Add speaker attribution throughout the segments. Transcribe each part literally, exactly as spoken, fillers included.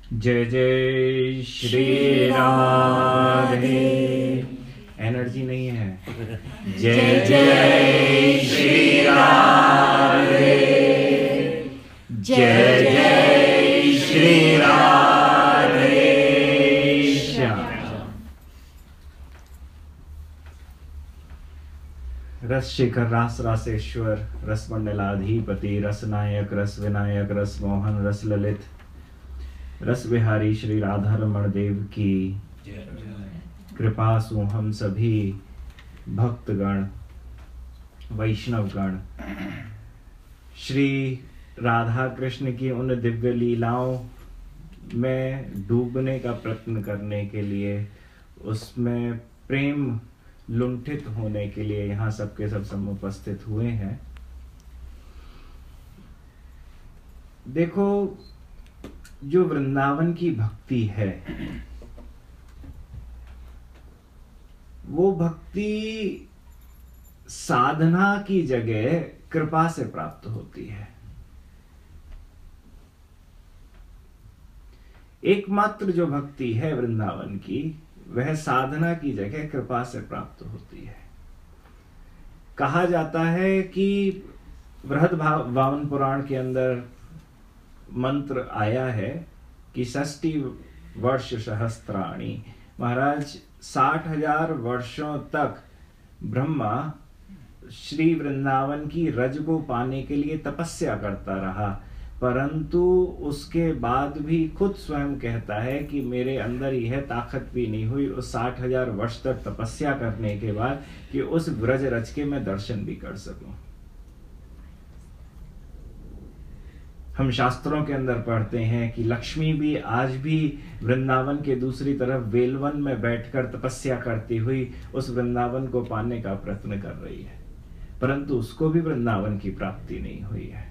Speaker 1: जय जय श्री राधे। एनर्जी नहीं है। जय जय श्री राधे, जय जय श्री राधे श्याम। रस शेखर रास रासेश्वर, रस मंडलाधिपति, रस नायक, रस विनायक, रस मोहन, रस ललित, रस विहारी श्री राधा रमण देव की कृपा सु हम सभी भक्तगण वैष्णवगण श्री राधा कृष्ण की उन दिव्य लीलाओं में डूबने का प्रयत्न करने के लिए, उसमें प्रेम लुंठित होने के लिए यहाँ सबके सब समुपस्थित हुए हैं। देखो, जो वृंदावन की भक्ति है वो भक्ति साधना की जगह कृपा से प्राप्त होती है। एकमात्र जो भक्ति है वृंदावन की, वह साधना की जगह कृपा से प्राप्त होती है। कहा जाता है कि बृहद वामन पुराण के अंदर मंत्र आया है कि षष्टि वर्ष सहस्त्राणी, महाराज साठ हजार वर्षों तक ब्रह्मा श्री वृंदावन की रज को पाने के लिए तपस्या करता रहा, परंतु उसके बाद भी खुद स्वयं कहता है कि मेरे अंदर यह ताकत भी नहीं हुई उस साठ हजार वर्ष तक तपस्या करने के बाद कि उस ब्रज रज के मैं दर्शन भी कर सकूं। हम शास्त्रों के अंदर पढ़ते हैं कि लक्ष्मी भी आज भी वृंदावन के दूसरी तरफ वेलवन में बैठकर तपस्या करती हुई उस वृंदावन को पाने का प्रयत्न कर रही है, परंतु उसको भी वृंदावन की प्राप्ति नहीं हुई है।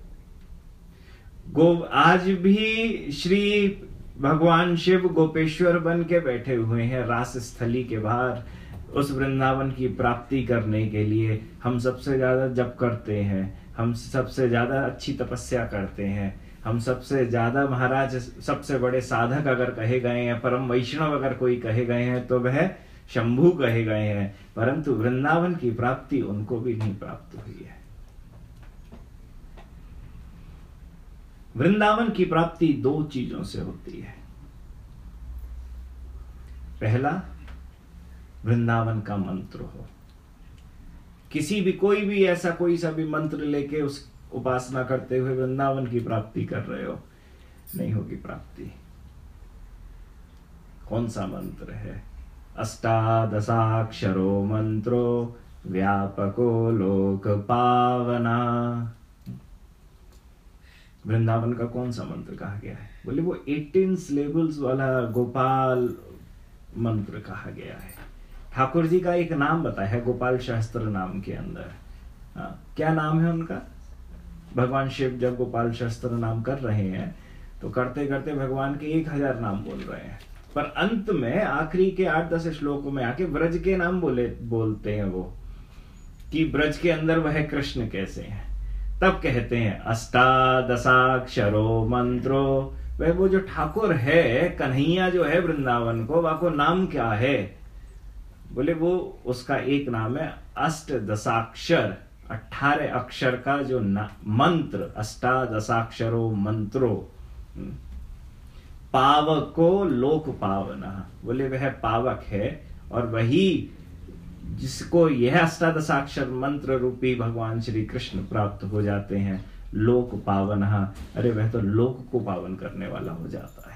Speaker 1: गो आज भी श्री भगवान शिव गोपेश्वर बन के बैठे हुए हैं रास स्थली के बाहर। उस वृंदावन की प्राप्ति करने के लिए हम सबसे ज्यादा जप करते हैं, हम सबसे ज्यादा अच्छी तपस्या करते हैं, हम सबसे ज्यादा महाराज सबसे बड़े साधक अगर कहे गए हैं, परम वैष्णव अगर कोई कहे गए हैं तो वह शंभू कहे गए हैं, परंतु वृंदावन की प्राप्ति उनको भी नहीं प्राप्त हुई है। वृंदावन की प्राप्ति दो चीजों से होती है। पहला, वृंदावन का मंत्र हो। किसी भी कोई भी ऐसा कोई सा भी मंत्र लेके उस उपासना करते हुए वृंदावन की प्राप्ति कर रहे हो, नहीं होगी प्राप्ति। कौन सा मंत्र है? अष्टादशाक्षरो मंत्रो व्यापको लोक पावना। वृंदावन का कौन सा मंत्र कहा गया है? बोले वो एटीन सिलेबल्स वाला गोपाल मंत्र कहा गया है। ठाकुर जी का एक नाम बताया है गोपाल शास्त्र नाम के अंदर। हाँ, क्या नाम है उनका? भगवान शिव जब गोपाल शास्त्र नाम कर रहे हैं तो करते करते भगवान के एक हजार नाम बोल रहे हैं, पर अंत में आखिरी के आठ दस श्लोकों में आके ब्रज के नाम बोले बोलते हैं वो, कि ब्रज के अंदर वह कृष्ण कैसे हैं। तब कहते हैं अष्टादशाक्षरो मंत्रो, वह वो जो ठाकुर है, कन्हैया जो है वृंदावन को, वह को नाम क्या है? बोले वो उसका एक नाम है अष्ट दशाक्षर, अठारह अक्षर का जो मंत्र, अष्टादशाक्षरो मंत्रो। पावको लोक पावना, बोले वह पावक है और वही जिसको यह अष्टादशाक्षर मंत्र रूपी भगवान श्री कृष्ण प्राप्त हो जाते हैं, लोक पावना। अरे वह तो लोक को पावन करने वाला हो जाता है।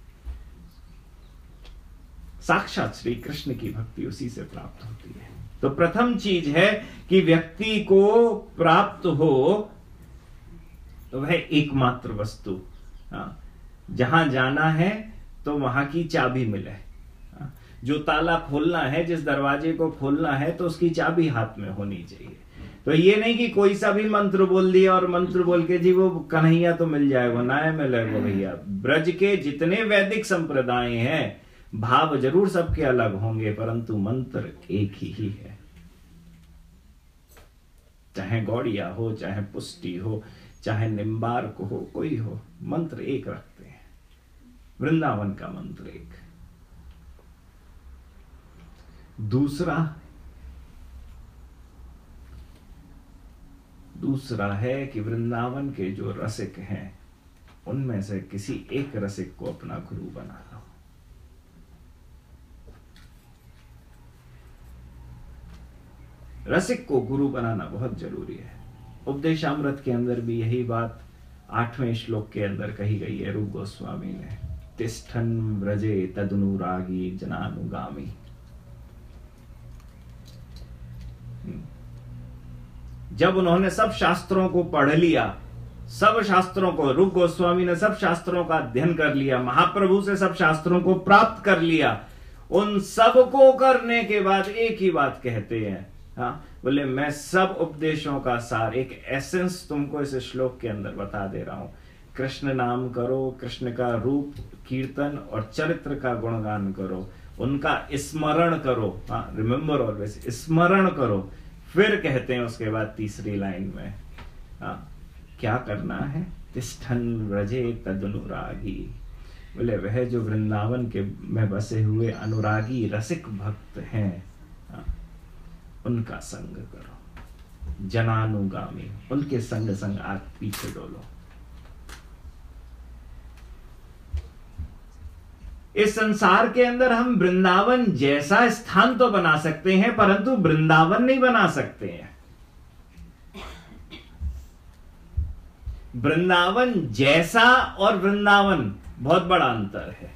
Speaker 1: साक्षात श्री कृष्ण की भक्ति उसी से प्राप्त होती है। तो प्रथम चीज है कि व्यक्ति को प्राप्त हो तो वह एकमात्र वस्तु, हाँ, जहां जाना है तो वहां की चाबी मिले। हाँ, जो ताला खोलना है, जिस दरवाजे को खोलना है, तो उसकी चाबी हाथ में होनी चाहिए। तो ये नहीं कि कोई सा भी मंत्र बोल दिया और मंत्र बोल के जी वो कन्हैया तो मिल जाएगा, ना मिलेगा। भैया, ब्रज के जितने वैदिक संप्रदाय हैं, भाव जरूर सबके अलग होंगे, परंतु मंत्र एक ही, ही है। चाहे गौड़िया हो, चाहे पुष्टि हो, चाहे निम्बार्क हो, कोई हो, मंत्र एक रखते हैं। वृंदावन का मंत्र एक। दूसरा दूसरा है कि वृंदावन के जो रसिक हैं उनमें से किसी एक रसिक को अपना गुरु बना लो। रसिक को गुरु बनाना बहुत जरूरी है। उपदेशामृत के अंदर भी यही बात आठवें श्लोक के अंदर कही गई है रूप गोस्वामी ने, तिष्ठन व्रजे तदनुरागी जनानुगामी। जब उन्होंने सब शास्त्रों को पढ़ लिया, सब शास्त्रों को, रूप गोस्वामी ने सब शास्त्रों का अध्ययन कर लिया, महाप्रभु से सब शास्त्रों को प्राप्त कर लिया, उन सब को करने के बाद एक ही बात कहते हैं, हाँ बोले मैं सब उपदेशों का सार, एक एसेंस तुमको इस श्लोक के अंदर बता दे रहा हूं। कृष्ण नाम करो, कृष्ण का रूप कीर्तन और चरित्र का गुणगान करो, उनका स्मरण करो, हाँ रिमेंबर ऑलवेज, स्मरण करो। फिर कहते हैं उसके बाद तीसरी लाइन में, हाँ क्या करना है, तिष्ठन व्रजे तदनुरागी। बोले वह जो वृंदावन के में बसे हुए अनुरागी रसिक भक्त हैं, हाँ, उनका संग करो, जनानुगामी, उनके संग संग आप पीछे डोलो। इस संसार के अंदर हम वृंदावन जैसा स्थान तो बना सकते हैं, परंतु वृंदावन नहीं बना सकते हैं। वृंदावन जैसा और वृंदावन बहुत बड़ा अंतर है।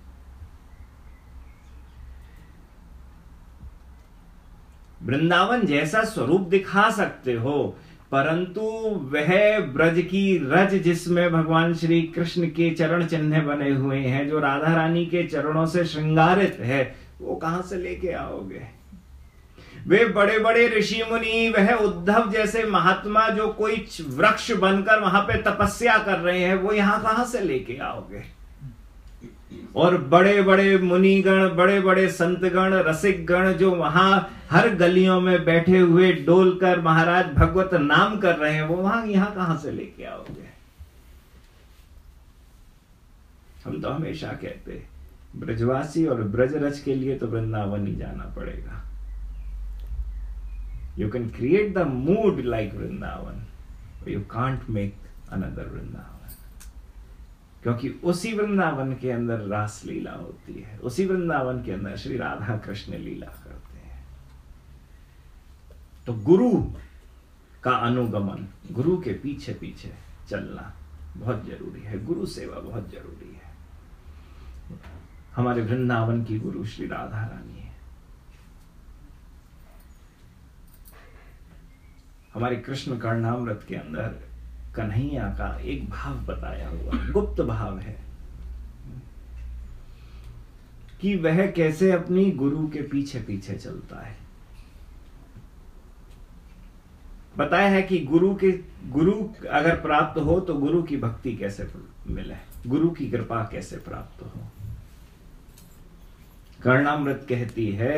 Speaker 1: वृंदावन जैसा स्वरूप दिखा सकते हो, परंतु वह ब्रज की रज जिसमें भगवान श्री कृष्ण के चरण चिन्ह बने हुए हैं, जो राधा रानी के चरणों से श्रृंगारित है, वो कहां से लेके आओगे? वे बड़े बड़े ऋषि मुनि, वह उद्धव जैसे महात्मा जो कोई वृक्ष बनकर वहां पे तपस्या कर रहे हैं, वो यहां कहां से लेके आओगे? और बड़े बड़े मुनिगण, बड़े बड़े संतगण, रसिक गण जो वहां हर गलियों में बैठे हुए डोलकर महाराज भगवत नाम कर रहे हैं, वो वहां यहां कहां से लेके आओगे? हम तो हमेशा कहते ब्रजवासी और ब्रजरज के लिए तो वृंदावन ही जाना पड़ेगा। You can create the mood like Vrindavan, but you can't make another Vrindavan. क्योंकि उसी वृंदावन के अंदर रास लीला होती है, उसी वृंदावन के अंदर श्री राधा कृष्ण लीला करते हैं। तो गुरु का अनुगमन, गुरु के पीछे पीछे चलना बहुत जरूरी है, गुरु सेवा बहुत जरूरी है। हमारे वृंदावन की गुरु श्री राधा रानी है। हमारे कृष्ण कर्णामृत के अंदर कन्हैया का एक भाव बताया हुआ, गुप्त भाव है कि वह कैसे अपनी गुरु के पीछे पीछे चलता है। बताया है कि गुरु के गुरु अगर प्राप्त हो तो गुरु की भक्ति कैसे मिले, गुरु की कृपा कैसे प्राप्त हो। कर्णामृत कहती है,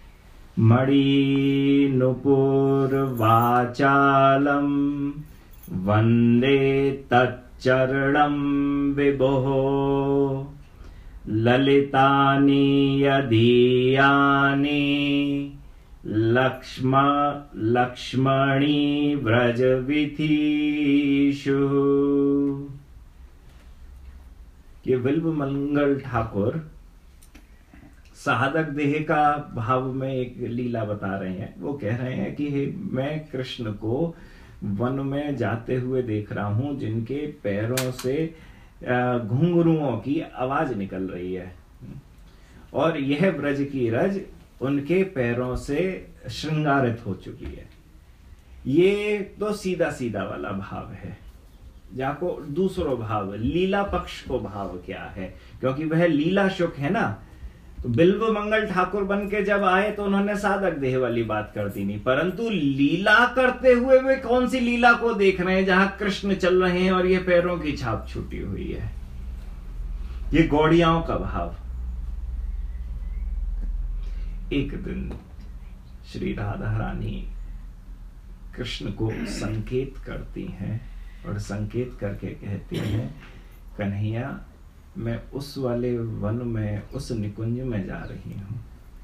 Speaker 1: मणि नुपुर वाचालम वंदे तच्चरणं विभोः ललितानि यदीयानि लक्ष्म लक्ष्मणी व्रज विधिषु। ये बिल्व मंगल ठाकुर साधक देह का भाव में एक लीला बता रहे हैं। वो कह रहे हैं कि हे, मैं कृष्ण को वन में जाते हुए देख रहा हूं, जिनके पैरों से घुंघरुओं की आवाज निकल रही है, और यह ब्रज की रज उनके पैरों से श्रृंगारित हो चुकी है। ये तो सीधा सीधा वाला भाव है। जाको दूसरो भाव, लीला पक्ष को भाव क्या है, क्योंकि वह लीला शुक है ना। तो बिल्व मंगल ठाकुर बन के जब आए तो उन्होंने साधक देह वाली बात कर दी नहीं, परंतु लीला करते हुए वे कौन सी लीला को देख रहे हैं जहां कृष्ण चल रहे हैं और ये पैरों की छाप छूटी हुई है। ये गौड़ियाओं का भाव। एक दिन श्री राधा रानी कृष्ण को संकेत करती हैं और संकेत करके कहती हैं, कन्हैया मैं उस वाले वन में, उस निकुंज में जा रही हूं,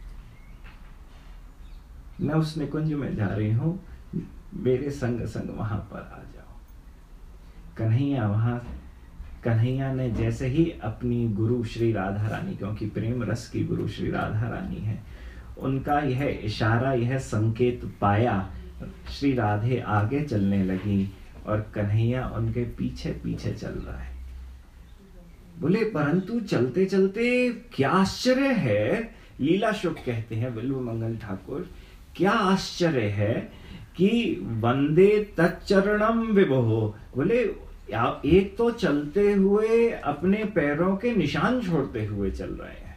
Speaker 1: मैं उस निकुंज में जा रही हूं, मेरे संग संग वहां पर आ जाओ। कन्हैया वहां कन्हैया ने जैसे ही अपनी गुरु श्री राधा रानी, क्योंकि प्रेम रस की गुरु श्री राधा रानी है, उनका यह इशारा, यह संकेत पाया, श्री राधे आगे चलने लगी और कन्हैया उनके पीछे पीछे चल रहा है। बोले परंतु चलते चलते क्या आश्चर्य है, लीला शुभ कहते हैं बिल्व मंगल ठाकुर, क्या आश्चर्य है कि वंदे तच्चरणम विभो। बोले एक तो चलते हुए अपने पैरों के निशान छोड़ते हुए चल रहे हैं,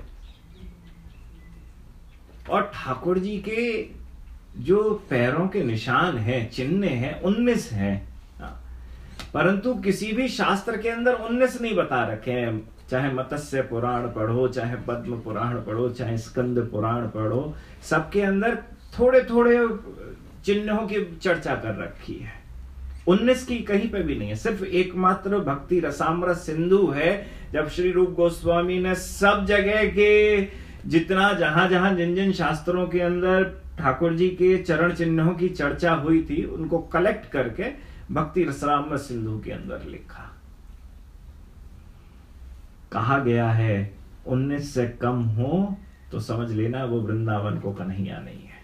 Speaker 1: और ठाकुर जी के जो पैरों के निशान हैं, चिन्ह हैं, उन्नीस हैं, परंतु किसी भी शास्त्र के अंदर उन्नीस नहीं बता रखे हैं। चाहे मत्स्य पुराण पढ़ो, चाहे पद्म पुराण पढ़ो, चाहे स्कंद पुराण पढ़ो, सबके अंदर थोड़े थोड़े चिन्हों की चर्चा कर रखी है। उन्नीस की कहीं पे भी नहीं है, सिर्फ एकमात्र भक्ति रसामृत सिंधु है जब श्री रूप गोस्वामी ने सब जगह के जितना जहां जहां जिन जिन शास्त्रों के अंदर ठाकुर जी के चरण चिन्हों की चर्चा हुई थी उनको कलेक्ट करके भक्ति रसामृत सिंधु के अंदर लिखा। कहा गया है उन्नीस से कम हो तो समझ लेना वो वृंदावन को कन्हैया नहीं है।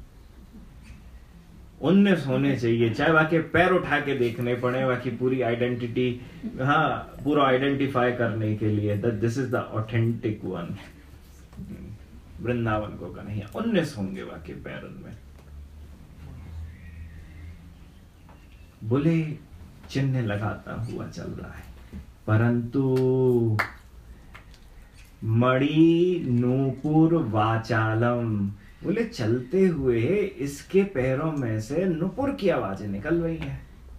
Speaker 1: उन्नीस होने चाहिए, चाहे बाकी पैर उठा के देखने पड़े, बाकी पूरी आइडेंटिटी, हाँ पूरा आइडेंटिफाई करने के लिए that this is the authentic one. Vrindavan को कन्हैया, उन्नीस होंगे बाकी पैर उनमें। बोले चिन्ह लगाता हुआ चल रहा है, परंतु मणि नूपुर वाचालम, बोले चलते हुए इसके पैरों में से नुपुर की आवाजें निकल रही है,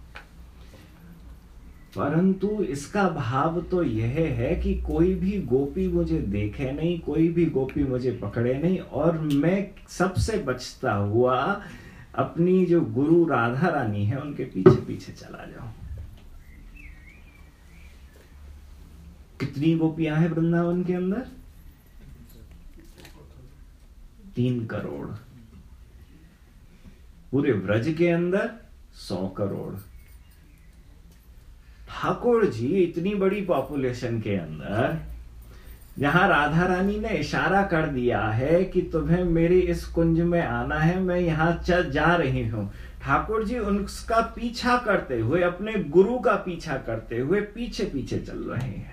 Speaker 1: परंतु इसका भाव तो यह है कि कोई भी गोपी मुझे देखे नहीं, कोई भी गोपी मुझे पकड़े नहीं, और मैं सबसे बचता हुआ अपनी जो गुरु राधा रानी है उनके पीछे पीछे चला जाऊं। कितनी गोपियां हैं वृंदावन के अंदर? तीन करोड़। पूरे व्रज के अंदर सौ करोड़। ठाकुर जी इतनी बड़ी पॉपुलेशन के अंदर जहां राधा रानी ने इशारा कर दिया है कि तुम्हें मेरे इस कुंज में आना है, मैं यहां चल जा रही हूं, ठाकुर जी उनका पीछा करते हुए, अपने गुरु का पीछा करते हुए पीछे पीछे चल रहे हैं।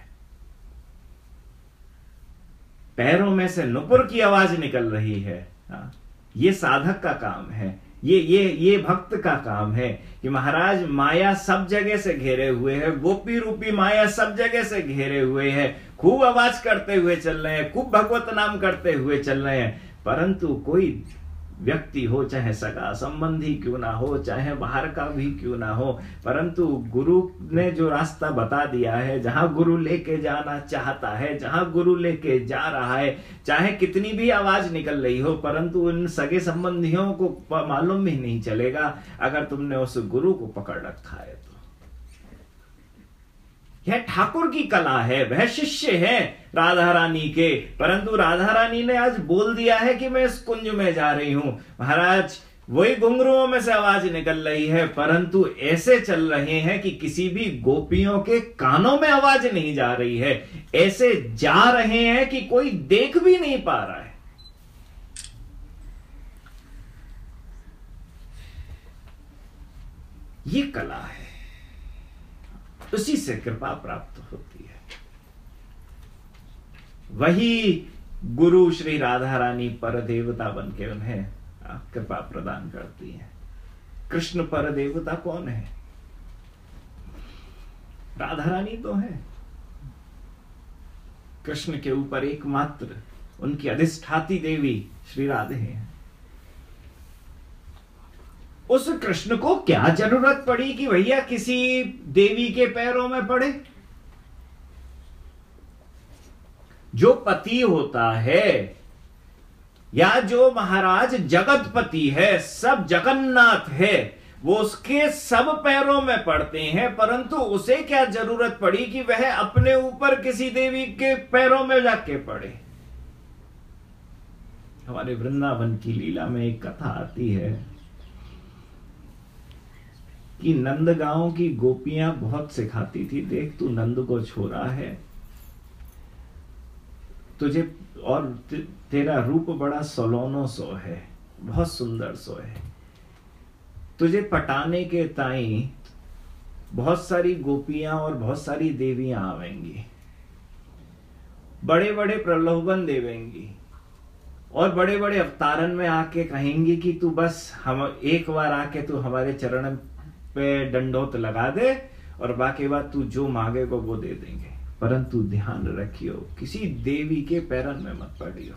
Speaker 1: पैरों में से नुपुर की आवाज निकल रही है। हाँ, ये साधक का काम है, ये ये ये भक्त का काम है कि महाराज माया सब जगह से घेरे हुए है, गोपी रूपी माया सब जगह से घेरे हुए है, खूब आवाज करते हुए चल रहे हैं, खूब भगवत नाम करते हुए चल रहे हैं, परंतु कोई व्यक्ति हो, चाहे सगा संबंधी क्यों ना हो, चाहे बाहर का भी क्यों ना हो, परंतु गुरु ने जो रास्ता बता दिया है, जहां गुरु लेके जाना चाहता है, जहां गुरु लेके जा रहा है, चाहे कितनी भी आवाज निकल रही हो, परंतु उन सगे संबंधियों को मालूम भी नहीं चलेगा अगर तुमने उस गुरु को पकड़ रखा है। तो यह ठाकुर की कला है, वह शिष्य है राधा रानी के, परंतु राधा रानी ने आज बोल दिया है कि मैं इस कुंज में जा रही हूं। महाराज वही घुंघरुओं में से आवाज निकल रही है, परंतु ऐसे चल रहे हैं कि किसी भी गोपियों के कानों में आवाज नहीं जा रही है, ऐसे जा रहे हैं कि कोई देख भी नहीं पा रहा है। ये कला है, उसी से कृपा प्राप्त होती है। वही गुरु श्री राधा रानी पर देवता बन के उन्हें कृपा प्रदान करती है। कृष्ण पर देवता कौन है? राधा रानी तो है। कृष्ण के ऊपर एकमात्र उनकी अधिष्ठाती देवी श्री राधे हैं। उस कृष्ण को क्या जरूरत पड़ी कि भैया किसी देवी के पैरों में पड़े? जो पति होता है या जो महाराज जगतपति है, सब जगन्नाथ है, वो उसके सब पैरों में पड़ते हैं, परंतु उसे क्या जरूरत पड़ी कि वह अपने ऊपर किसी देवी के पैरों में जाके पड़े। हमारे वृंदावन की लीला में एक कथा आती है कि नंदगांव की गोपियां बहुत सिखाती थी, देख तू नंद को छोड़ा है, तुझे और ते, तेरा रूप बड़ा सलोनो सो है, बहुत सुंदर सो है, तुझे पटाने के ताई बहुत सारी गोपियां और बहुत सारी देवियां आवेंगी, बड़े बड़े प्रलोभन देवेंगी और बड़े बड़े अवतारन में आके कहेंगी कि तू बस हम एक बार आके तू हमारे चरण पे दंडोत लगा दे और बाकी बात तू जो मांगेगा वो दे देंगे, परंतु ध्यान रखियो किसी देवी के पैरन में मत पड़ियो।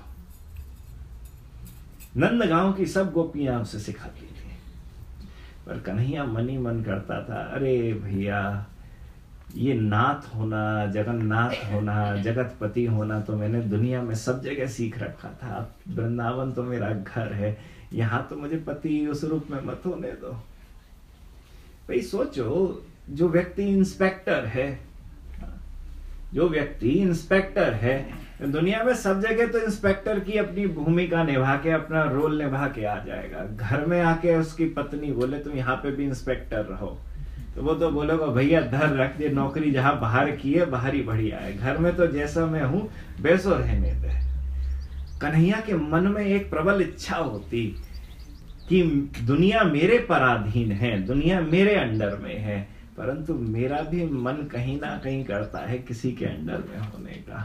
Speaker 1: नंदगांव की सब गोपियां उसे सिखाती थी, पर कन्हैया मन ही मन करता था, अरे भैया ये नाथ होना, जगन्नाथ होना, जगतपति होना तो मैंने दुनिया में सब जगह सीख रखा था, वृंदावन तो मेरा घर है, यहाँ तो मुझे पति उस रूप में मत होने दो। भाई सोचो, जो व्यक्ति इंस्पेक्टर है, जो व्यक्ति इंस्पेक्टर है, दुनिया में सब जगह तो इंस्पेक्टर की अपनी भूमिका निभा के अपना रोल निभा के आ जाएगा, घर में आके उसकी पत्नी बोले तुम यहाँ पे भी इंस्पेक्टर रहो, तो वो तो बोलेगा भैया धर रख दे, नौकरी जहां बाहर की है बाहर ही बढ़िया है, घर में तो जैसा मैं हूं वैसो रहने दे। कन्हैया के मन में एक प्रबल इच्छा होती कि दुनिया मेरे पराधीन है, दुनिया मेरे अंडर में है, परंतु मेरा भी मन कहीं ना कहीं करता है किसी के अंडर में होने का।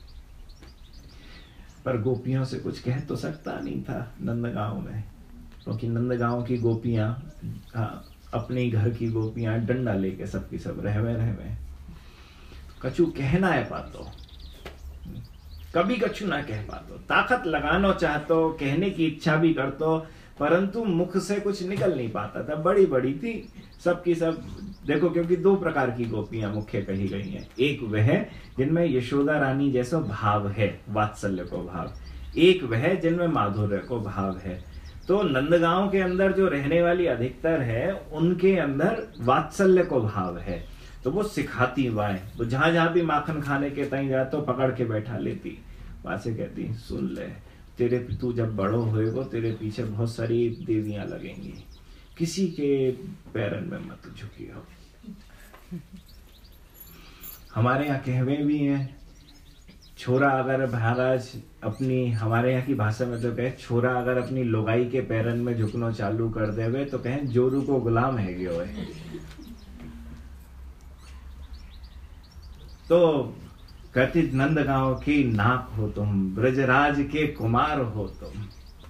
Speaker 1: पर गोपियों से कुछ कह तो सकता नहीं था नंदगांव में, क्योंकि नंदगांव की गोपियां, हाँ, अपने घर की गोपियां डंडा लेके सबकी सब रहवे रहवे कछु कहना है पातो, कभी कछु ना कह पातो, ताकत लगाना चाहतो, कहने की इच्छा भी करतो, परंतु मुख से कुछ निकल नहीं पाता था, बड़ी बड़ी थी सबकी सब। देखो, क्योंकि दो प्रकार की गोपियां मुख्य कही गई हैं, एक वह जिनमें यशोदा रानी जैसा भाव है, वात्सल्य को भाव, एक वह जिनमें माधुर्य को भाव है। तो नंदगांव के अंदर जो रहने वाली अधिकतर है उनके अंदर वात्सल्य को भाव है, तो वो सिखाती वाएं, वो जहां जहां भी माखन खाने के तई जाए तो पकड़ के बैठा लेती, वहां से कहती सुन ले, तेरे तू जब बड़ो होएगो तेरे पीछे बहुत सारी देवियां लगेंगी, किसी के पैरन में मत झुकियो। हमारे यहाँ कहवे भी हैं, छोरा अगर महाराज अपनी, हमारे यहाँ की भाषा में तो कहे, छोरा अगर अपनी लोगाई के पैरन में झुकना चालू कर देवे तो कहें जोरू को गुलाम है गयो है। तो कहती नंदगांव की नाक हो तुम, ब्रजराज के कुमार हो तुम,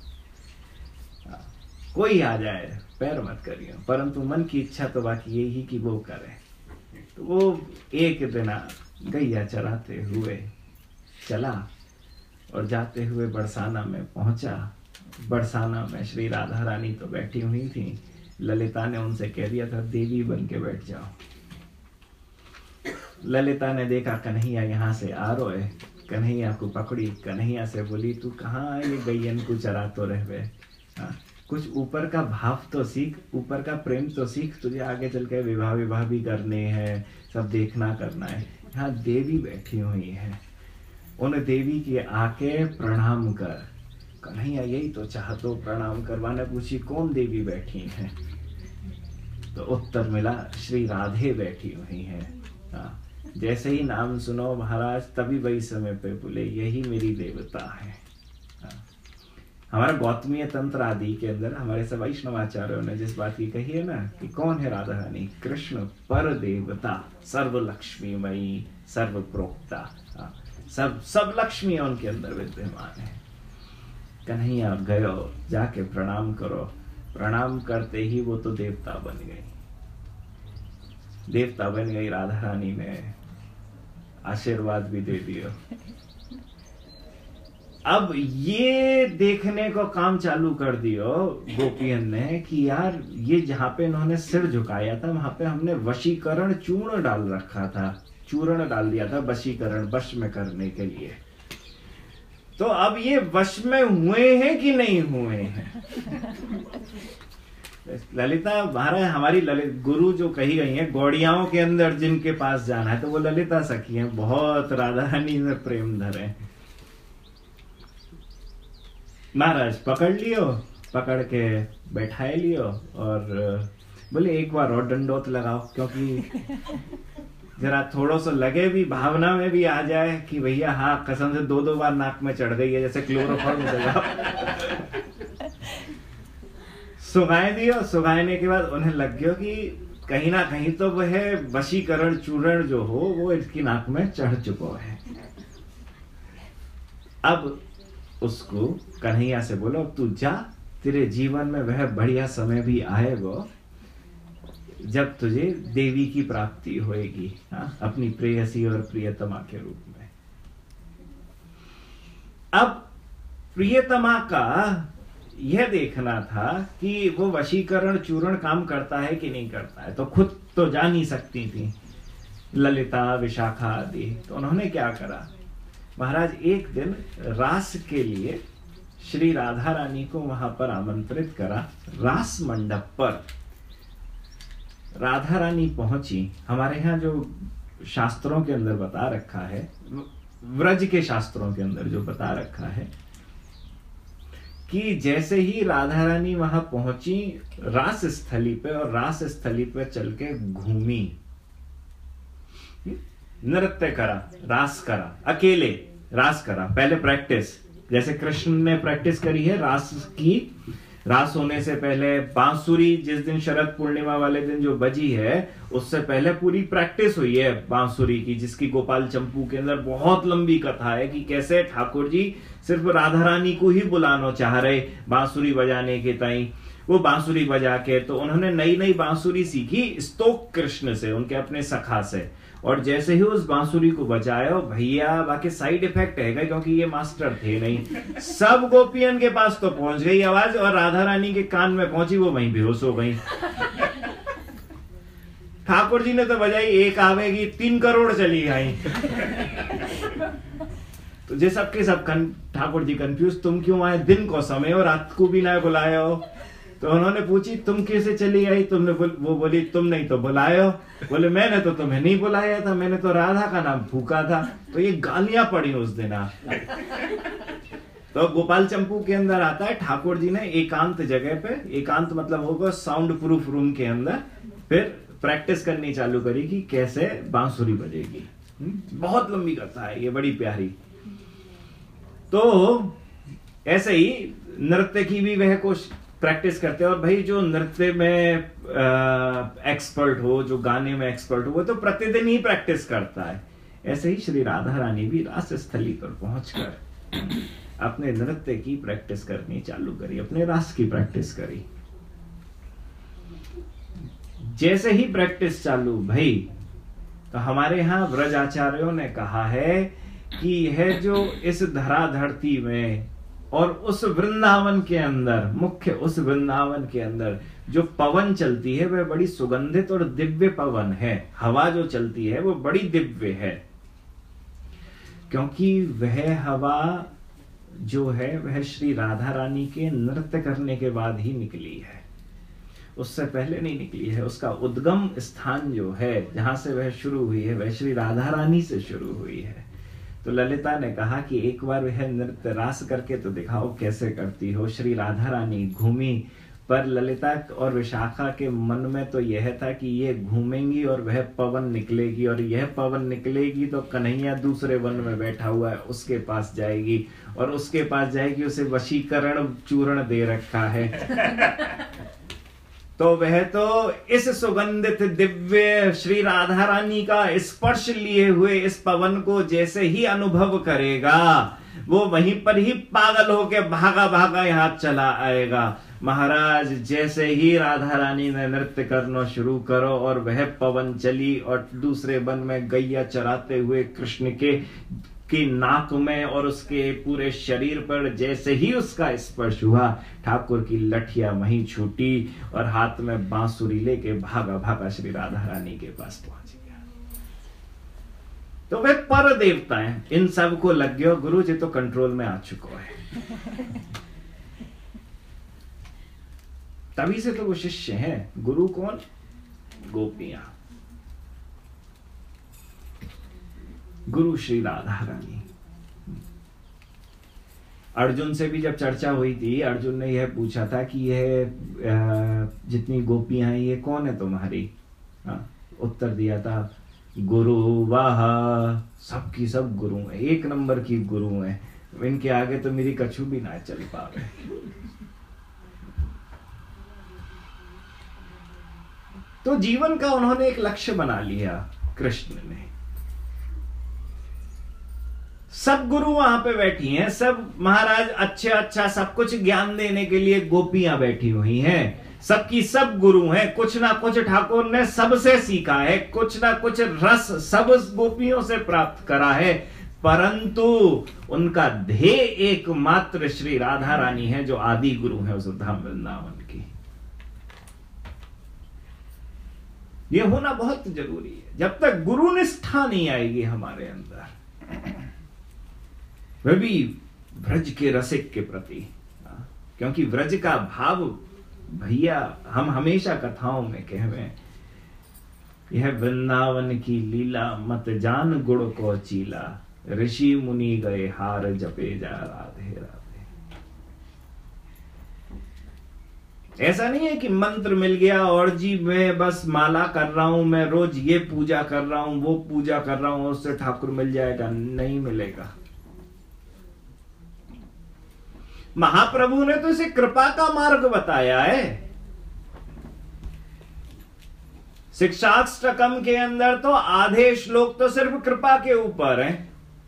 Speaker 1: कोई आ जाए पैर मत करियो, परंतु मन की इच्छा तो बाकी यही कि वो करे। तो वो एक दिन गैया चराते हुए चला और जाते हुए बरसाना में पहुंचा। बरसाना में श्री राधा रानी तो बैठी हुई थी, ललिता ने उनसे कह दिया था देवी बन के बैठ जाओ। ललिता ने देखा कन्हैया यहाँ से आ रहे, कन्हैया को पकड़ी, कन्हैया से बोली तू कहाँ ये गैयन को चरा तो रहवे, हाँ, कुछ ऊपर का भाव तो सीख, ऊपर का प्रेम तो सीख, तुझे आगे चल के विवाह विवाह भी करने हैं, सब देखना करना है। यहाँ देवी बैठी हुई है, उन देवी के आके प्रणाम कर। कन्हैया यही तो चाहतो प्रणाम करवाने, पूछी कौन देवी बैठी है, तो उत्तर मिला श्री राधे बैठी हुई है। हाँ, जैसे ही नाम सुनो महाराज तभी वही समय पे बोले यही मेरी देवता है। हाँ, हमारा गौतमीय तंत्र आदि के अंदर हमारे सब वैष्णवाचार्यों ने जिस बात की कही है ना कि कौन है राधा रानी, कृष्ण पर देवता, सर्व लक्ष्मीमयी, सर्व प्रोक्ता, हाँ, सब सब लक्ष्मी उनके अंदर विद्यमान है। कन्हैया गयो, जाके प्रणाम करो, प्रणाम करते ही वो तो देवता बन गई, देवता बन गई। राधा रानी ने आशीर्वाद भी दे दिया। अब ये देखने को काम चालू कर दियो गोपियन ने कि यार ये जहां पे इन्होंने सिर झुकाया था वहां पे हमने वशीकरण चूर्ण डाल रखा था, चूर्ण डाल दिया था वशीकरण, वश में करने के लिए। तो अब ये वश में हुए हैं कि नहीं हुए हैं? ललिता महाराज हमारी ललित गुरु जो कही गई है, गौड़ियाओं के अंदर जिनके पास जाना है तो वो ललिता सखी है, बहुत राधा रानी में प्रेम धरे। महाराज पकड़ लियो, पकड़ के बैठाए लियो और बोले एक बार और दंडोत लगाओ, क्योंकि जरा थोड़ा सा लगे भी, भावना में भी आ जाए कि भैया हाँ कसम से दो दो बार नाक में चढ़ गई है, जैसे क्लोरोफॉर्म से। सुगाए दियो, सुगाने के बाद उन्हें लग गया कि कहीं ना कहीं तो वह वशीकरण चूर्ण जो हो वो इसकी नाक में चढ़ चुका है। अब उसको कन्हैया से बोलो अब तू जा, तेरे जीवन में वह बढ़िया समय भी आएगा जब तुझे देवी की प्राप्ति होएगी, हाँ, अपनी प्रेयसी और प्रियतमा के रूप में। अब प्रियतमा का यह देखना था कि वो वशीकरण चूर्ण काम करता है कि नहीं करता है, तो खुद तो जा नहीं सकती थी ललिता विशाखा आदि। तो उन्होंने क्या करा, महाराज एक दिन रास के लिए श्री राधा रानी को वहां पर आमंत्रित करा। रास मंडप पर राधा रानी पहुंची। हमारे यहाँ जो शास्त्रों के अंदर बता रखा है, व्रज के शास्त्रों के अंदर जो बता रखा है कि जैसे ही राधा रानी वहां पहुंची रास स्थली पे, और रास स्थली पे चल के घूमी, नृत्य करा, रास करा, अकेले रास करा। पहले प्रैक्टिस, जैसे कृष्ण ने प्रैक्टिस करी है रास की, रास होने से पहले बांसुरी जिस दिन शरद पूर्णिमा वाले दिन जो बजी है उससे पहले पूरी प्रैक्टिस हुई है बांसुरी की, जिसकी गोपाल चंपू के अंदर बहुत लंबी कथा है कि कैसे ठाकुर जी सिर्फ राधा रानी को ही बुलाना चाह रहे बांसुरी बजाने के ताई। वो बांसुरी बजा के तो उन्होंने नई नई बांसुरी सीखी स्तोक कृष्ण से, उनके अपने सखा से, और जैसे ही उस बांसुरी को बजाया भैया बाकी साइड इफेक्ट है क्योंकि ये मास्टर थे नहीं, सब गोपियन के पास तो पहुंच गई आवाज और राधा रानी के कान में पहुंची, वो वहीं बेहोश हो गई। ठाकुर जी ने तो बजाई एक आवेगी तीन करोड़ चली आई। तो जे सबके सब ठाकुर जी कंफ्यूज, तुम क्यों आए, दिन को समय और रात को भी ना बुलाया हो। तो उन्होंने पूछी तुम कैसे चली आई, तुमने वो बोली तुम नहीं तो बुलाए हो। बोले मैंने तो तुम्हें नहीं बुलाया था, मैंने तो राधा का नाम फूका था। तो ये गालियां पड़ी उस दिन। तो गोपाल चंपू के अंदर आता है ठाकुर जी ने एकांत जगह पे, एकांत मतलब होगा साउंड प्रूफ रूम के अंदर, फिर प्रैक्टिस करनी चालू करी कि कैसे बांसुरी बजेगी। बहुत लंबी कथा है ये, बड़ी प्यारी। तो ऐसे ही नृत्य की भी वह कुछ प्रैक्टिस करते हैं, और भाई जो नृत्य में एक्सपर्ट हो, जो गाने में एक्सपर्ट हो, वो तो प्रतिदिन ही प्रैक्टिस करता है। ऐसे ही श्री राधा रानी भी रास स्थली पर पहुंचकर अपने नृत्य की प्रैक्टिस करनी चालू करी, अपने रास की प्रैक्टिस करी। जैसे ही प्रैक्टिस चालू भाई, तो हमारे यहाँ व्रज आचार्यों ने कहा है कि यह जो इस धरा धरती में और उस वृंदावन के अंदर, मुख्य उस वृंदावन के अंदर जो पवन चलती है वह बड़ी सुगंधित और दिव्य पवन है। हवा जो चलती है वो बड़ी दिव्य है, क्योंकि वह हवा जो है वह श्री राधा रानी के नृत्य करने के बाद ही निकली है, उससे पहले नहीं निकली है। उसका उद्गम स्थान जो है, जहां से वह शुरू हुई है, वह श्री राधा रानी से शुरू हुई है। तो ललिता ने कहा कि एक बार वह नृत्य रास करके तो दिखाओ कैसे करती हो। श्री राधा रानी घूमी, पर ललिता और विशाखा के मन में तो यह था कि ये घूमेंगी और वह पवन निकलेगी, और यह पवन निकलेगी तो कन्हैया दूसरे वन में बैठा हुआ है उसके पास जाएगी, और उसके पास जाएगी, उसे वशीकरण चूर्ण दे रखा है। तो वह तो इस सुगंधित दिव्य श्री राधा रानी का स्पर्श लिए हुए इस पवन को जैसे ही अनुभव करेगा, वो वहीं पर ही पागल होके भागा भागा यहाँ चला आएगा। महाराज जैसे ही राधा रानी ने नृत्य करना शुरू करो और वह पवन चली, और दूसरे वन में गैया चराते हुए कृष्ण के की नाक में और उसके पूरे शरीर पर जैसे ही उसका स्पर्श हुआ, ठाकुर की लठिया वहीं छूटी और हाथ में बांसुरी लेके भागा भागा श्री राधा रानी के पास पहुंच गया। तो वे पर देवता हैं, इन सब को लग गया गुरु जी तो कंट्रोल में आ चुका है। तभी से तो वो शिष्य हैं। गुरु कौन? गोपियां। गुरु श्री राधा रानी। अर्जुन से भी जब चर्चा हुई थी, अर्जुन ने यह पूछा था कि यह जितनी गोपियां हैं ये कौन है तुम्हारी? हाँ, उत्तर दिया था गुरु वाह, सबकी सब गुरु है, एक नंबर की गुरु है, इनके आगे तो मेरी कछु भी ना चल पावे। तो जीवन का उन्होंने एक लक्ष्य बना लिया कृष्ण ने। सब गुरु वहां पे बैठी हैं, सब महाराज अच्छे अच्छा सब कुछ ज्ञान देने के लिए गोपियां बैठी हुई हैं, सबकी सब गुरु हैं, कुछ ना कुछ ठाकुर ने सबसे सीखा है, कुछ ना कुछ रस सब गोपियों से प्राप्त करा है, परंतु उनका ध्येय एकमात्र श्री राधा रानी है जो आदि गुरु है उस धाम वृंदावन की। यह होना बहुत जरूरी है। जब तक गुरु निष्ठा नहीं आएगी हमारे अंदर, वह भी ब्रज के रसिक के प्रति, क्योंकि ब्रज का भाव भैया हम हमेशा कथाओं में कहवे, यह वृंदावन की लीला मत जान गुड़ को चीला, ऋषि मुनि गए हार जपे जा राधे राधे। ऐसा नहीं है कि मंत्र मिल गया और जी मैं बस माला कर रहा हूं, मैं रोज ये पूजा कर रहा हूं, वो पूजा कर रहा हूं, उससे ठाकुर मिल जाएगा। नहीं मिलेगा। महाप्रभु ने तो इसे कृपा का मार्ग बताया है। शिक्षाष्टकम के अंदर तो आधे श्लोक तो सिर्फ कृपा के ऊपर हैं।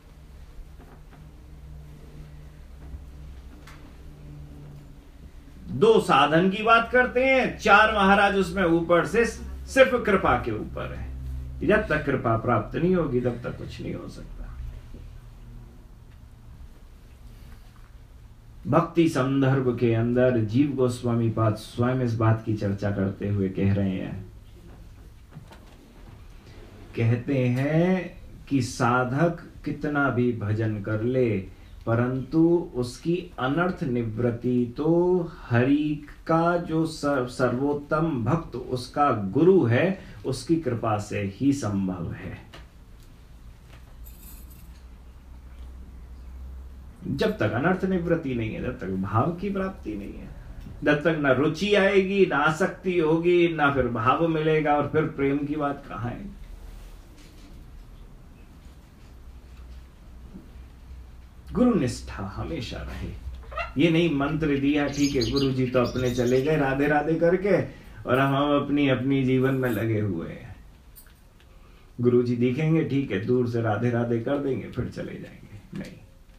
Speaker 1: दो साधन की बात करते हैं, चार महाराज उसमें ऊपर से सिर्फ कृपा के ऊपर है। जब तक कृपा प्राप्त नहीं होगी तब तक कुछ नहीं हो सकता। भक्ति संदर्भ के अंदर जीव गोस्वामी पाद स्वयं इस बात की चर्चा करते हुए कह रहे हैं, कहते हैं कि साधक कितना भी भजन कर ले परंतु उसकी अनर्थ निवृत्ति तो हरि का जो सर्वोत्तम भक्त उसका गुरु है उसकी कृपा से ही संभव है। जब तक अनर्थ निवृत्ति नहीं है, जब तक भाव की प्राप्ति नहीं है, जब तक ना रुचि आएगी, ना आसक्ति होगी, ना फिर भाव मिलेगा, और फिर प्रेम की बात कहां है। गुरु निष्ठा हमेशा रहे। ये नहीं मंत्र दिया ठीक है गुरु जी तो अपने चले गए राधे राधे करके और हम अपनी अपनी जीवन में लगे हुए हैं। गुरु जी दिखेंगे ठीक है, दूर से राधे राधे कर देंगे फिर चले जाएंगे। नहीं,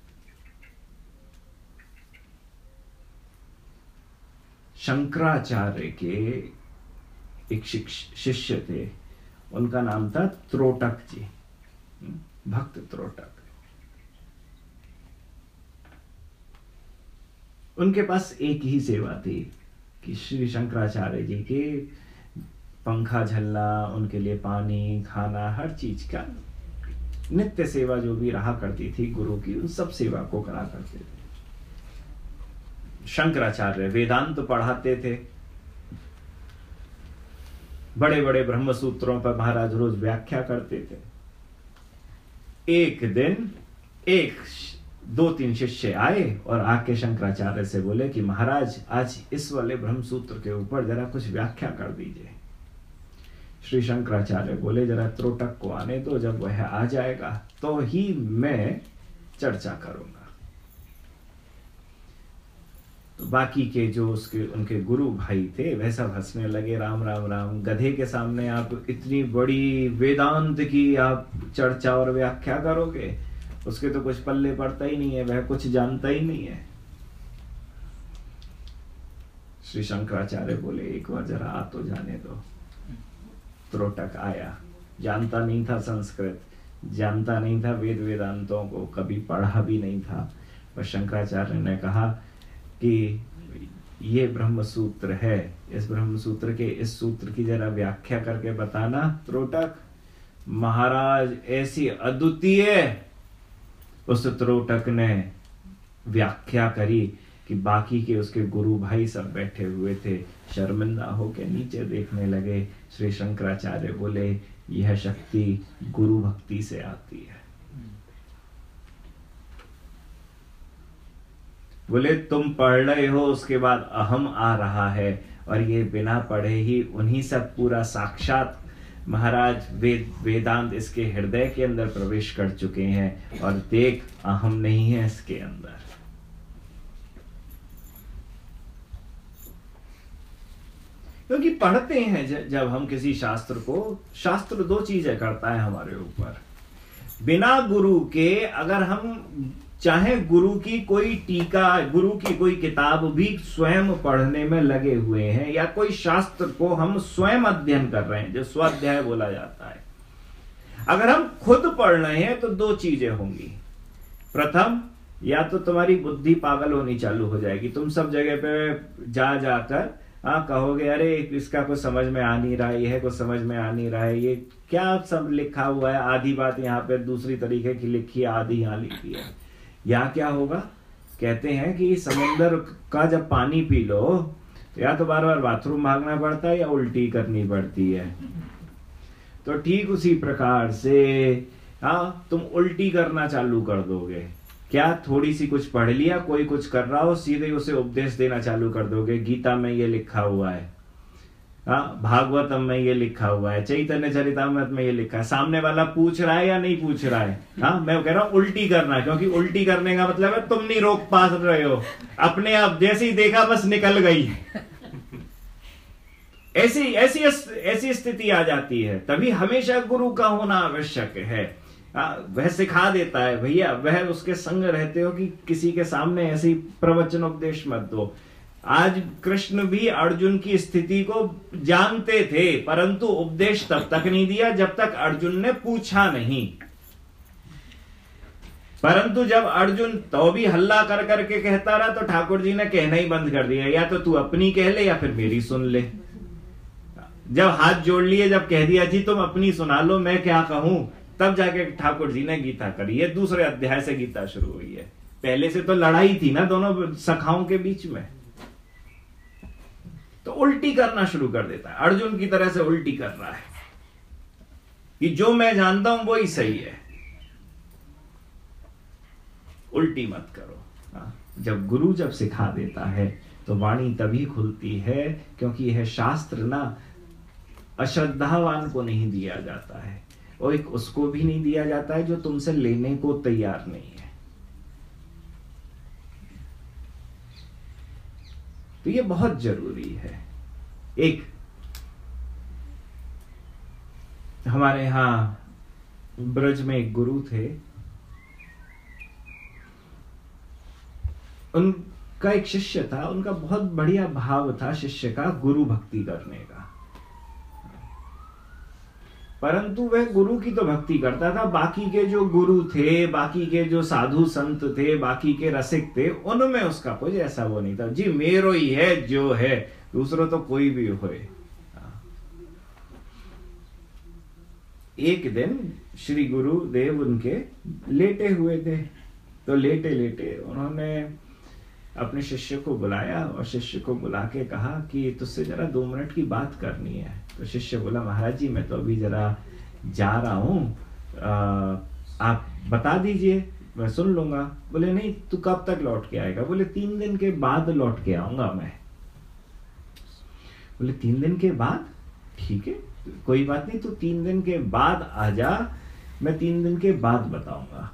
Speaker 1: शंकराचार्य के एक शिष्य थे, उनका नाम था त्रोटक जी, भक्त त्रोटक। उनके पास एक ही सेवा थी कि श्री शंकराचार्य जी के पंखा झलना, उनके लिए पानी खाना, हर चीज का नित्य सेवा जो भी रहा करती थी गुरु की, उन सब सेवा को करा करते थे। शंकराचार्य वेदांत पढ़ाते थे, बड़े बड़े ब्रह्म सूत्रों पर महाराज रोज व्याख्या करते थे। एक दिन एक दो तीन शिष्य आए और आके शंकराचार्य से बोले कि महाराज आज इस वाले ब्रह्म सूत्र के ऊपर जरा कुछ व्याख्या कर दीजिए। श्री शंकराचार्य बोले जरा त्रोटक को आने दो, जब वह आ जाएगा तो ही मैं चर्चा करूंगा। तो बाकी के जो उसके उनके गुरु भाई थे वह सब हंसने लगे, राम राम राम, गधे के सामने आप इतनी बड़ी वेदांत की आप चर्चा और व्याख्या करोगे, उसके तो कुछ पल्ले पड़ता ही नहीं है, वह कुछ जानता ही नहीं है। श्री शंकराचार्य बोले एक बार जरा आ तो जाने दो। त्रोटक आया, जानता नहीं था संस्कृत, जानता नहीं था वेद वेदांतों को, कभी पढ़ा भी नहीं था। पर शंकराचार्य ने कहा कि ये ब्रह्म सूत्र है, इस ब्रह्म सूत्र के इस सूत्र की जरा व्याख्या करके बताना त्रोटक। महाराज ऐसी अद्वितीय उस त्रोटक ने व्याख्या करी कि बाकी के उसके गुरु भाई सब बैठे हुए थे, शर्मिंदा होकर नीचे देखने लगे। श्री शंकराचार्य बोले, यह शक्ति गुरु भक्ति से आती है। बोले तुम पढ़ रहे हो, उसके बाद अहम आ रहा है, और ये बिना पढ़े ही उन्हीं सब पूरा साक्षात महाराज वेद वेदांत इसके हृदय के अंदर प्रवेश कर चुके हैं, और देख अहम नहीं है इसके अंदर। क्योंकि पढ़ते हैं जब हम किसी शास्त्र को, शास्त्र दो चीजें करता है हमारे ऊपर। बिना गुरु के अगर हम चाहे गुरु की कोई टीका, गुरु की कोई किताब भी स्वयं पढ़ने में लगे हुए हैं, या कोई शास्त्र को हम स्वयं अध्ययन कर रहे हैं, जो स्वाध्याय बोला जाता है, अगर हम खुद पढ़ रहे हैं तो दो चीजें होंगी। प्रथम, या तो तुम्हारी बुद्धि पागल होनी चालू हो जाएगी, तुम सब जगह पे जा जाकर हाँ कहोगे, अरे इसका कुछ समझ में आ नहीं रहा है, यह कुछ समझ में आ नहीं रहा है, ये क्या सब लिखा हुआ है, आधी बात यहाँ पे दूसरी तरीके की लिखी है, आधी यहाँ लिखी है। या क्या होगा, कहते हैं कि समुद्र का जब पानी पी लो तो या तो बार बार बाथरूम भागना पड़ता है या उल्टी करनी पड़ती है। तो ठीक उसी प्रकार से हाँ तुम उल्टी करना चालू कर दोगे। क्या थोड़ी सी कुछ पढ़ लिया, कोई कुछ कर रहा हो, सीधे उसे उपदेश देना चालू कर दोगे। गीता में ये लिखा हुआ है, हाँ भागवतम में ये लिखा हुआ है, चैतन्य चरितामृत में ये लिखा है। सामने वाला पूछ रहा है या नहीं पूछ रहा है, हाँ मैं कह रहा हूं उल्टी करना, क्योंकि उल्टी करने का मतलब है तुम नहीं रोक पा रहे हो, अपने आप जैसे ही देखा बस निकल गई। ऐसी ऐसी ऐसी स्थिति आ जाती है। तभी हमेशा गुरु का होना आवश्यक है। आ, वह सिखा देता है, भैया वह उसके संग रहते हो कि किसी के सामने ऐसी प्रवचन उपदेश मत दो। आज कृष्ण भी अर्जुन की स्थिति को जानते थे, परंतु उपदेश तब तक नहीं दिया जब तक अर्जुन ने पूछा नहीं। परंतु जब अर्जुन तो भी हल्ला कर करके कहता रहा तो ठाकुर जी ने कहना ही बंद कर दिया, या तो तू अपनी कह ले या फिर मेरी सुन ले। जब हाथ जोड़ लिए, जब कह दिया जी तुम अपनी सुना लो, मैं क्या कहूं, तब जाके ठाकुर जी ने गीता करी है। दूसरे अध्याय से गीता शुरू हुई है। पहले से तो लड़ाई थी ना दोनों सखाओं के बीच में। तो उल्टी करना शुरू कर देता है, अर्जुन की तरह से उल्टी कर रहा है कि जो मैं जानता हूं वही सही है, उल्टी मत करो। हाँ, जब गुरु जब सिखा देता है तो वाणी तभी खुलती है, क्योंकि यह शास्त्र ना अश्रद्धावान को नहीं दिया जाता है, और एक उसको भी नहीं दिया जाता है जो तुमसे लेने को तैयार नहीं है। तो ये बहुत जरूरी है। एक हमारे यहां ब्रज में एक गुरु थे, उनका एक शिष्य था, उनका बहुत बढ़िया भाव था शिष्य का गुरु भक्ति करने का। परंतु वह गुरु की तो भक्ति करता था, बाकी के जो गुरु थे, बाकी के जो साधु संत थे, बाकी के रसिक थे, उनमें उसका कुछ ऐसा वो नहीं था, जी मेरो ही है जो है, दूसरों तो कोई भी होए। एक दिन श्री गुरुदेव उनके लेटे हुए थे, तो लेटे लेटे उन्होंने अपने शिष्य को बुलाया और शिष्य को बुला के कहा कि तुझसे जरा दो मिनट की बात करनी है। तो शिष्य बोला, महाराज जी मैं तो अभी जरा जा रहा हूं, आप बता दीजिए मैं सुन लूंगा। बोले नहीं, तू कब तक लौट के आएगा? बोले तीन दिन के बाद लौट के आऊंगा मैं। बोले तीन दिन के बाद? ठीक है कोई बात नहीं, तू तीन दिन के बाद आ जा, मैं तीन दिन के बाद बताऊंगा।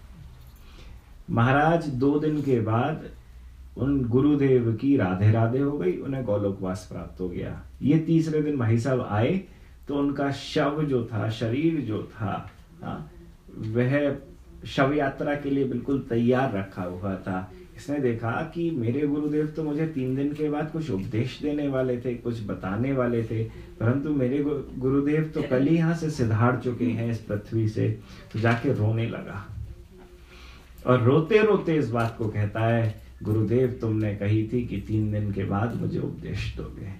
Speaker 1: महाराज दो दिन के बाद उन गुरुदेव की राधे राधे हो गई, उन्हें गोलोकवास प्राप्त हो गया। ये तीसरे दिन भाई साहब आए तो उनका शव जो था, शरीर जो था, हाँ, वह शव यात्रा के लिए बिल्कुल तैयार रखा हुआ था। इसने देखा कि मेरे गुरुदेव तो मुझे तीन दिन के बाद कुछ उपदेश देने वाले थे, कुछ बताने वाले थे, परंतु मेरे गुरुदेव तो कल ही यहाँ से सिधार चुके हैं इस पृथ्वी से। तो जाके रोने लगा और रोते रोते इस बात को कहता है, गुरुदेव तुमने कही थी कि तीन दिन के बाद मुझे उपदेश दोगे।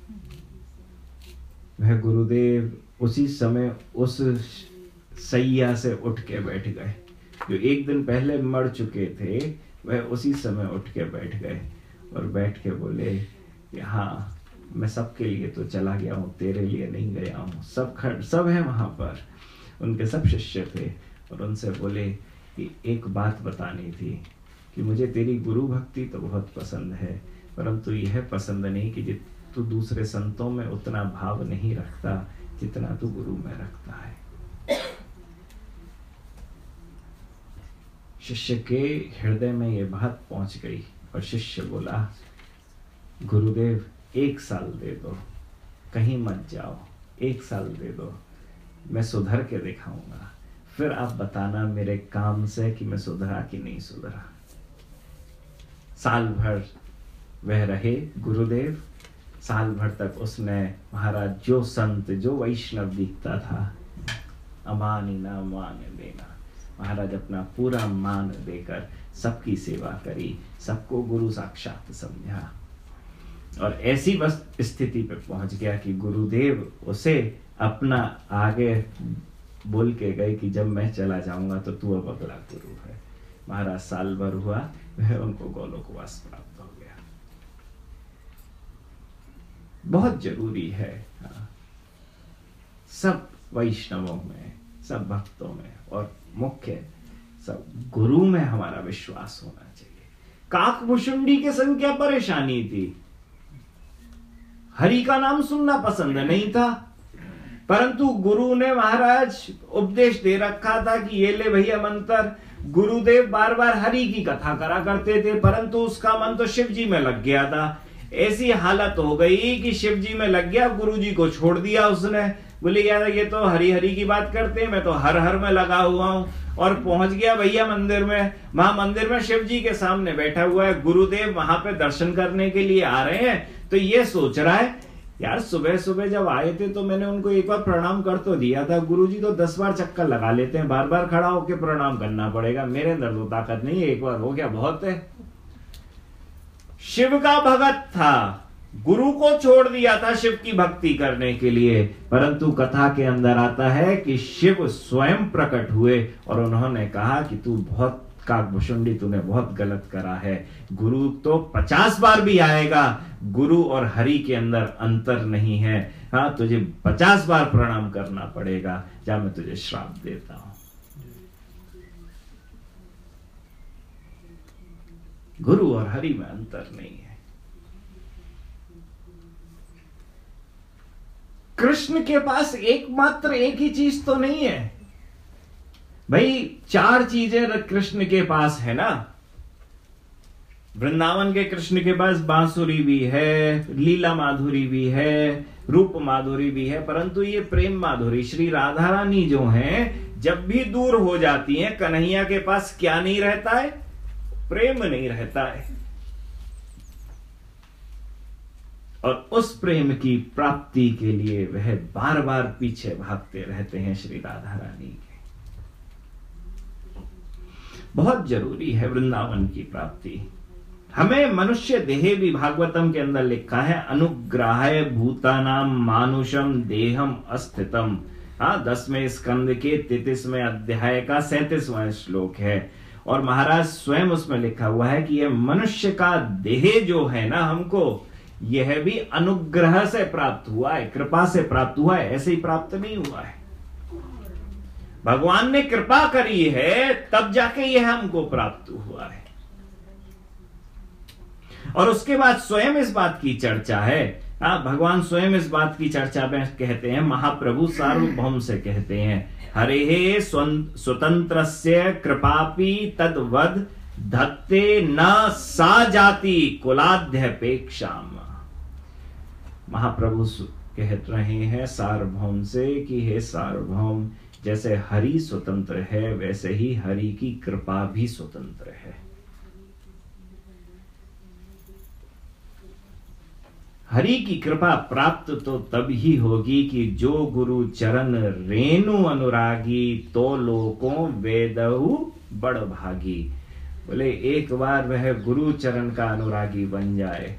Speaker 1: वह गुरुदेव उसी समय उस सैया से उठ के बैठ गए। जो एक दिन पहले मर चुके थे, वह उसी समय उठ के बैठ गए और बैठ के बोले कि हाँ, मैं सबके लिए तो चला गया हूँ, तेरे लिए नहीं गया हूँ। सब खड़ सब है वहाँ पर, उनके सब शिष्य थे, और उनसे बोले कि एक बात बतानी थी कि मुझे तेरी गुरु भक्ति तो बहुत पसंद है, परंतु यह पसंद नहीं कि तू दूसरे संतों में उतना भाव नहीं रखता जितना तू गुरु में रखता है। शिष्य के हृदय में यह बात पहुंच गई और शिष्य बोला, गुरुदेव एक साल दे दो, कहीं मत जाओ, एक साल दे दो, मैं सुधर के दिखाऊंगा, फिर आप बताना मेरे काम से कि मैं सुधरा कि नहीं सुधरा। साल भर वह रहे गुरुदेव। साल भर तक उसने महाराज जो संत जो वैष्णव दिखता था, अमानी ना मान देना, महाराज अपना पूरा मान देकर सबकी सेवा करी, सबको गुरु साक्षात समझा, और ऐसी बस स्थिति पे पहुंच गया कि गुरुदेव उसे अपना आगे बोल के गए कि जब मैं चला जाऊंगा तो तू अब अगला गुरु है। महाराज साल भर हुआ, वह उनको गोलोकवास प्राप्त हो गया। बहुत जरूरी है हाँ, सब वैष्णवों में, सब भक्तों में, और मुख्य सब गुरु में हमारा विश्वास होना चाहिए। काकभुशुंडी के संग क्या परेशानी थी? हरि का नाम सुनना पसंद नहीं था, परंतु गुरु ने महाराज उपदेश दे रखा था कि ये ले भैया मंत्र। गुरुदेव बार बार हरि की कथा करा करते थे, परंतु उसका मन तो शिव जी में लग गया था। ऐसी हालत हो गई कि शिव जी में लग गया, गुरु जी को छोड़ दिया उसने। बोले यार ये तो हरि हरि की बात करते हैं, मैं तो हर हर में लगा हुआ हूं। और पहुंच गया भैया मंदिर में। वहां मंदिर में शिव जी के सामने बैठा हुआ है, गुरुदेव वहां पे दर्शन करने के लिए आ रहे हैं। तो ये सोच रहा है यार सुबह सुबह जब आए थे तो मैंने उनको एक बार प्रणाम कर तो दिया था, गुरुजी तो दस बार चक्कर लगा लेते हैं, बार बार खड़ा होकर प्रणाम करना पड़ेगा, मेरे अंदर तो ताकत नहीं है, एक बार हो गया बहुत है। शिव का भगत था, गुरु को छोड़ दिया था शिव की भक्ति करने के लिए, परंतु कथा के अंदर आता है कि शिव स्वयं प्रकट हुए और उन्होंने कहा कि तू बहुत काकभुशुंडी, तूने बहुत गलत करा है। गुरु तो पचास बार भी आएगा, गुरु और हरि के अंदर अंतर नहीं है। हाँ, तुझे पचास बार प्रणाम करना पड़ेगा, जा मैं तुझे श्राप देता हूं। गुरु और हरि में अंतर नहीं है। कृष्ण के पास एकमात्र एक ही चीज तो नहीं है भाई, चार चीजें कृष्ण के पास है ना। वृंदावन के कृष्ण के पास बांसुरी भी है, लीला माधुरी भी है, रूप माधुरी भी है, परंतु ये प्रेम माधुरी श्री राधा रानी जो हैं, जब भी दूर हो जाती हैं, कन्हैया के पास क्या नहीं रहता है? प्रेम नहीं रहता है। और उस प्रेम की प्राप्ति के लिए वह बार बार पीछे भागते रहते हैं श्री राधा रानी के। बहुत जरूरी है वृंदावन की प्राप्ति। हमें मनुष्य देह भी भागवतम के अंदर लिखा है, अनुग्रहाय भूतानाम मानुषम देहम अस्थितम। हाँ, दसवें स्कंद के तैंतीसवें अध्याय का सैंतीसवां श्लोक है, और महाराज स्वयं उसमें लिखा हुआ है कि यह मनुष्य का देह जो है ना, हमको यह भी अनुग्रह से प्राप्त हुआ है, कृपा से प्राप्त हुआ है, ऐसे ही प्राप्त नहीं हुआ है। भगवान ने कृपा करी है तब जाके यह हमको प्राप्त हुआ है। और उसके बाद स्वयं इस बात की चर्चा है, हाँ, भगवान स्वयं इस बात की चर्चा में कहते हैं, महाप्रभु सार्वभौम से कहते हैं, हरे स्वतंत्रस्य कृपापि तद्वद धत्ते न सा जाति कुलाध्यपेक्षाम। महाप्रभु कह रहे हैं सार्वभौम से कि हे सार्वभौम, जैसे हरि स्वतंत्र है वैसे ही हरि की कृपा भी स्वतंत्र है। हरि की कृपा प्राप्त तो तब ही होगी कि जो गुरु चरण रेणु अनुरागी, तो लोकों वेदहु बड़ भागी। बोले एक बार वह गुरु चरण का अनुरागी बन जाए,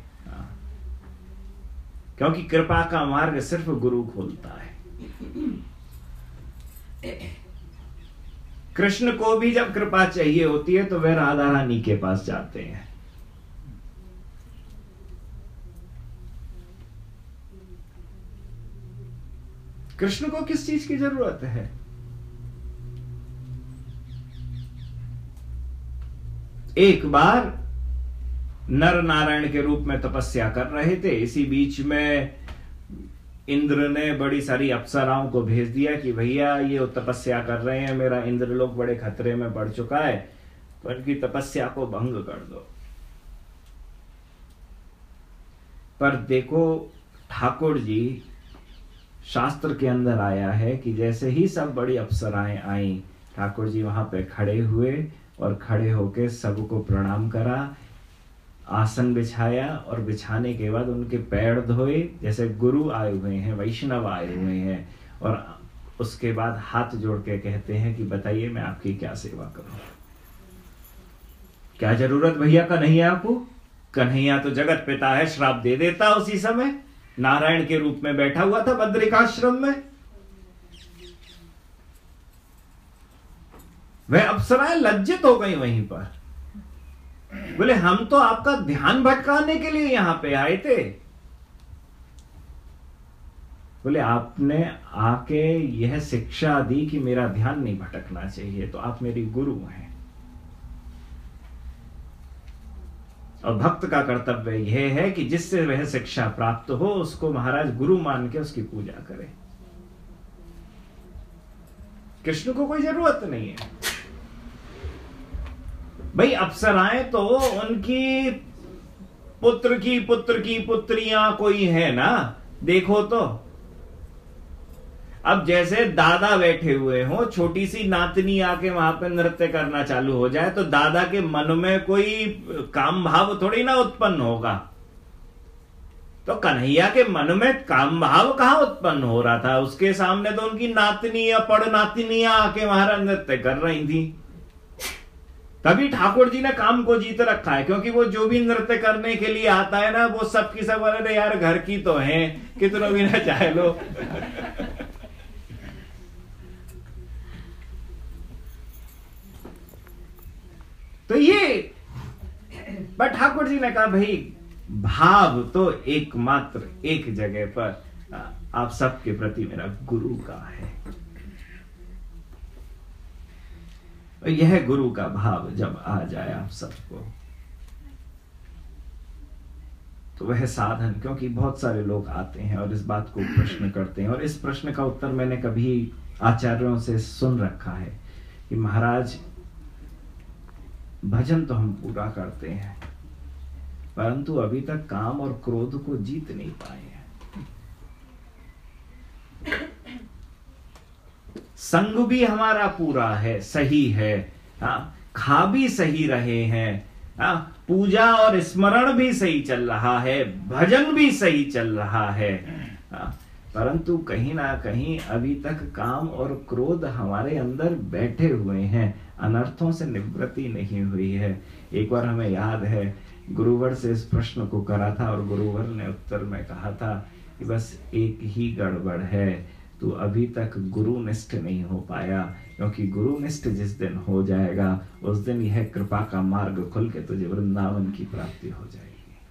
Speaker 1: क्योंकि कृपा का मार्ग सिर्फ गुरु खोलता है। कृष्ण को भी जब कृपा चाहिए होती है तो वह राधा रानी के पास जाते हैं। कृष्ण को किस चीज की जरूरत है? एक बार नर नारायण के रूप में तपस्या कर रहे थे, इसी बीच में इंद्र ने बड़ी सारी अप्सराओं को भेज दिया कि भैया ये तपस्या कर रहे हैं, मेरा इंद्रलोक बड़े खतरे में पड़ चुका है, तो उनकी तपस्या को भंग कर दो। पर देखो ठाकुर जी, शास्त्र के अंदर आया है कि जैसे ही सब बड़ी अप्सराएं आई, ठाकुर जी वहां पे खड़े हुए और खड़े होके सबको प्रणाम करा, आसन बिछाया और बिछाने के बाद उनके पैर धोए, जैसे गुरु आए हुए हैं, वैष्णव आए हुए हैं, और उसके बाद हाथ जोड़ के कहते हैं कि बताइए मैं आपकी क्या सेवा करूं, क्या जरूरत भैया कन्हैया को? कन्हैया तो जगत पिता है, श्राप दे देता उसी समय, नारायण के रूप में बैठा हुआ था बद्रिकाश्रम में। वह अप्सराएं लज्जित हो गई वहीं पर, बोले हम तो आपका ध्यान भटकाने के लिए यहां पे आए थे। बोले आपने आके यह शिक्षा दी कि मेरा ध्यान नहीं भटकना चाहिए, तो आप मेरी गुरु हैं। और भक्त का कर्तव्य यह है कि जिससे वह शिक्षा प्राप्त हो उसको महाराज गुरु मान के उसकी पूजा करे। कृष्ण को कोई जरूरत नहीं है भाई। अप्सराएं तो उनकी पुत्र की पुत्र की पुत्रियां कोई है ना, देखो तो। अब जैसे दादा बैठे हुए हो, छोटी सी नातनी आके वहां पे नृत्य करना चालू हो जाए तो दादा के मन में कोई काम भाव थोड़ी ना उत्पन्न होगा। तो कन्हैया के मन में काम भाव कहां उत्पन्न हो रहा था? उसके सामने तो उनकी नातनी या पड़ नातनियां आके महाराज नृत्य कर रही थी। तभी ठाकुर जी ने काम को जीत रखा है, क्योंकि वो जो भी नृत्य करने के लिए आता है ना, वो सबकी सब अरे यार घर की तो है, कितना भी ना चाहे लो। तो ये पर ठाकुर जी ने कहा भाई भाव तो एकमात्र एक जगह पर आप सबके प्रति मेरा गुरु का है। यह गुरु का भाव जब आ जाए आप सबको, तो वह साधन, क्योंकि बहुत सारे लोग आते हैं और इस बात को प्रश्न करते हैं, और इस प्रश्न का उत्तर मैंने कभी आचार्यों से सुन रखा है कि महाराज भजन तो हम पूरा करते हैं, परंतु अभी तक काम और क्रोध को जीत नहीं पाए हैं। संग भी हमारा पूरा है, सही है, हाँ, खा भी सही रहे हैं, हाँ, पूजा और स्मरण भी सही चल रहा है, भजन भी सही चल रहा है, हाँ, परंतु कहीं ना कहीं अभी तक काम और क्रोध हमारे अंदर बैठे हुए हैं, अनर्थों से निवृत्ति नहीं हुई है। एक बार हमें याद है गुरुवर से इस प्रश्न को करा था और गुरुवर ने उत्तर में कहा था कि बस एक ही गड़बड़ है, तू अभी तक गुरुनिष्ठ नहीं हो पाया, क्योंकि गुरुनिष्ठ जिस दिन हो जाएगा उस दिन यह कृपा का मार्ग खुल के तुझे वृंदावन की प्राप्ति हो जाएगी।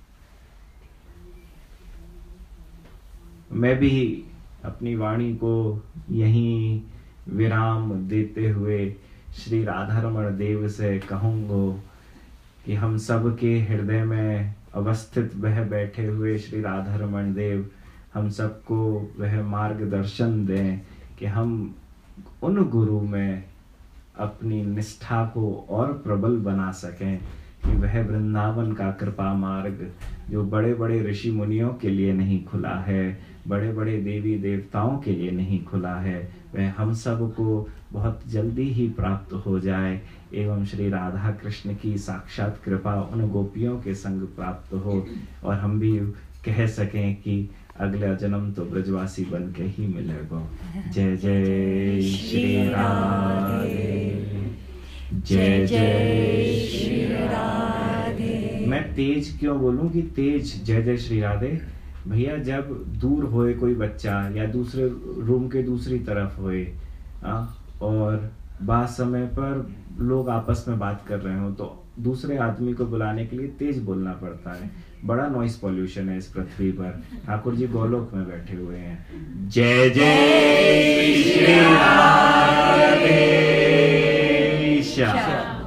Speaker 1: मैं भी अपनी वाणी को यहीं विराम देते हुए श्री राधारमण देव से कहूंगा कि हम सब के हृदय में अवस्थित वह बैठे हुए श्री राधारमण देव हम सबको वह मार्गदर्शन दें कि हम उन गुरु में अपनी निष्ठा को और प्रबल बना सकें, कि वह वृंदावन का कृपा मार्ग जो बड़े बड़े ऋषि मुनियों के लिए नहीं खुला है, बड़े बड़े देवी देवताओं के लिए नहीं खुला है, वह हम सब को बहुत जल्दी ही प्राप्त हो जाए, एवं श्री राधा कृष्ण की साक्षात कृपा उन गोपियों के संग प्राप्त हो, और हम भी कह सकें कि अगला जन्म तो ब्रजवासी बन के ही मिलेगा। जय जय श्री राधे, जय जय श्री राधे। मैं तेज क्यों बोलूं कि तेज जय जय श्री राधे भैया, जब दूर होए कोई बच्चा या दूसरे रूम के दूसरी तरफ होए आ, और बात समय पर लोग आपस में बात कर रहे हो तो दूसरे आदमी को बुलाने के लिए तेज बोलना पड़ता है। बड़ा नॉइस पॉल्यूशन है इस पृथ्वी पर। ठाकुर जी गोलोक में बैठे हुए हैं। जय जय श्री राधेश।